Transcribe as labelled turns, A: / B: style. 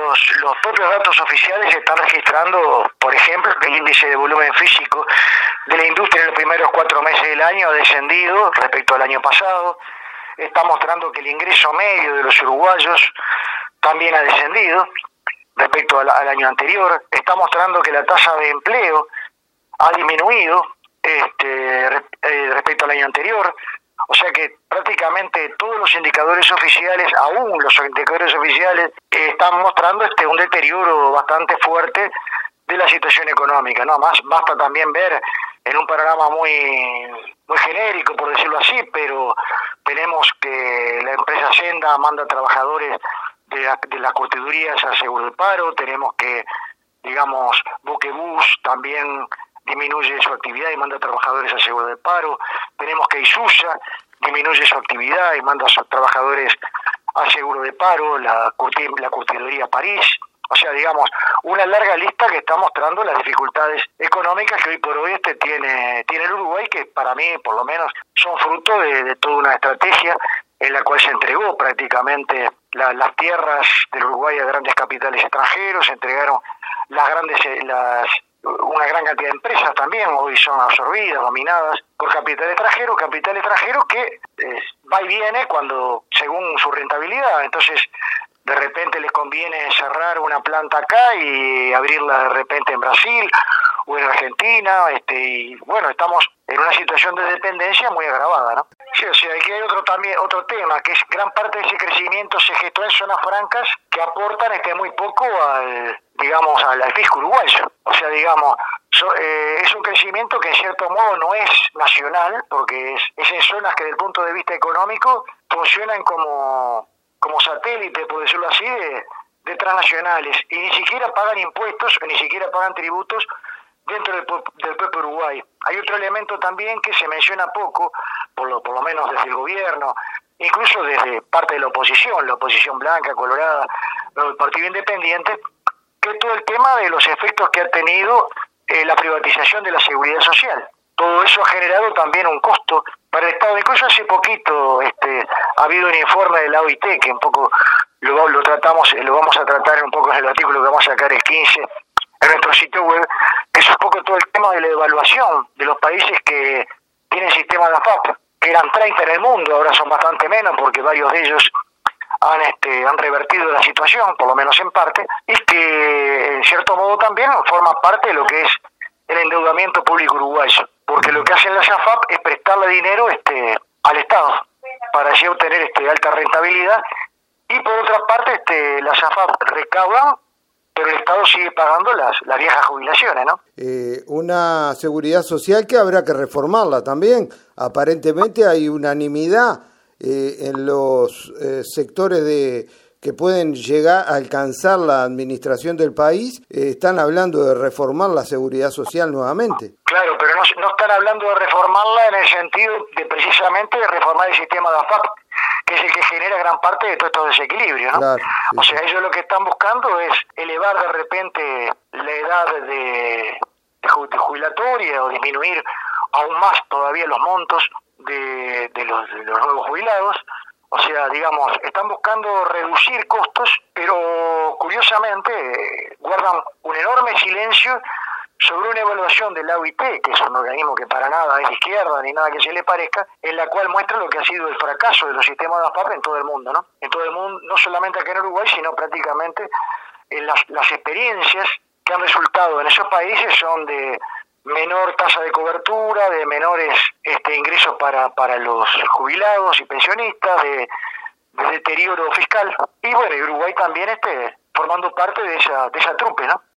A: los propios datos oficiales están registrando, por ejemplo, que el índice de volumen físico de la industria en los primeros 4 meses del año ha descendido respecto al año pasado. Está mostrando que el ingreso medio de los uruguayos también ha descendido respecto al año anterior. Está mostrando que la tasa de empleo ha disminuido respecto al año anterior. O sea que prácticamente todos los indicadores oficiales, aún los indicadores oficiales, están mostrando un deterioro bastante fuerte de la situación económica, ¿no? Más basta también ver en un panorama muy genérico, por decirlo así, pero tenemos que la empresa Senda manda trabajadores de las curtidurías al seguro de paro, tenemos que, digamos, Boquebus también disminuye su actividad y manda trabajadores al seguro de paro, tenemos que Isusa disminuye su actividad y manda a sus trabajadores al seguro de paro, la curtiduría París. O sea, digamos, una larga lista que está mostrando las dificultades económicas que hoy por hoy tiene el Uruguay, que para mí, por lo menos, son fruto de toda una estrategia en la cual se entregó prácticamente las tierras del Uruguay a grandes capitales extranjeros, se entregaron una gran cantidad de empresas también, hoy son absorbidas, dominadas por capital extranjero que va y viene según su rentabilidad. Entonces, de repente les conviene cerrar una planta acá y abrirla de repente en Brasil o en Argentina, y bueno, estamos en una situación de dependencia muy agravada, ¿no? Sí, o sea, aquí hay otro tema, que es gran parte de ese crecimiento se gestó en zonas francas que aportan muy poco al fisco uruguayo. O sea, digamos, es un crecimiento que en cierto modo no es nacional, porque es en zonas que desde el punto de vista económico funcionan como satélite, por decirlo así, de transnacionales, y ni siquiera pagan impuestos, ni siquiera pagan tributos dentro del propio Uruguay. Hay otro elemento también que se menciona poco, por lo menos desde el gobierno, incluso desde parte de la oposición blanca, colorada, el Partido Independiente, que es todo el tema de los efectos que ha tenido la privatización de la seguridad social. Todo eso ha generado también un costo para el Estado. Incluso hace poquito ha habido un informe de la OIT que un poco lo vamos a tratar un poco en el artículo que vamos a sacar el 15 en nuestro sitio web, que es un poco todo el tema de la evaluación de los países que tienen sistema de AFAP, que eran 30 en el mundo, ahora son bastante menos porque varios de ellos han revertido la situación, por lo menos en parte, y que en cierto modo también forma parte de lo que es el endeudamiento público uruguayo, porque lo que hacen las AFAP es prestarle dinero al Estado para así obtener alta rentabilidad, y por otra parte las AFAP recaudan, pero el Estado sigue pagando las viejas jubilaciones, ¿no?
B: Una seguridad social que habrá que reformarla también. Aparentemente hay unanimidad en los sectores que pueden llegar a alcanzar la administración del país, están hablando de reformar la seguridad social nuevamente.
A: Claro, pero no están hablando de reformarla en el sentido de precisamente de reformar el sistema de AFAP, que es el que genera gran parte de todos estos desequilibrios, ¿no? Claro, sí. O sea, ellos lo que están buscando es elevar de repente la edad de jubilatoria o disminuir aún más todavía los montos de los nuevos jubilados. O sea, digamos, están buscando reducir costos, pero curiosamente guardan un enorme silencio sobre una evaluación de la OIT, que es un organismo que para nada es de izquierda ni nada que se le parezca, en la cual muestra lo que ha sido el fracaso de los sistemas de AFAP en todo el mundo, ¿no? En todo el mundo, no solamente acá en Uruguay, sino prácticamente en las experiencias que han resultado en esos países son de menor tasa de cobertura, de menores ingresos para los jubilados y pensionistas, de deterioro fiscal, y bueno, y Uruguay también formando parte de esa trupe, ¿no?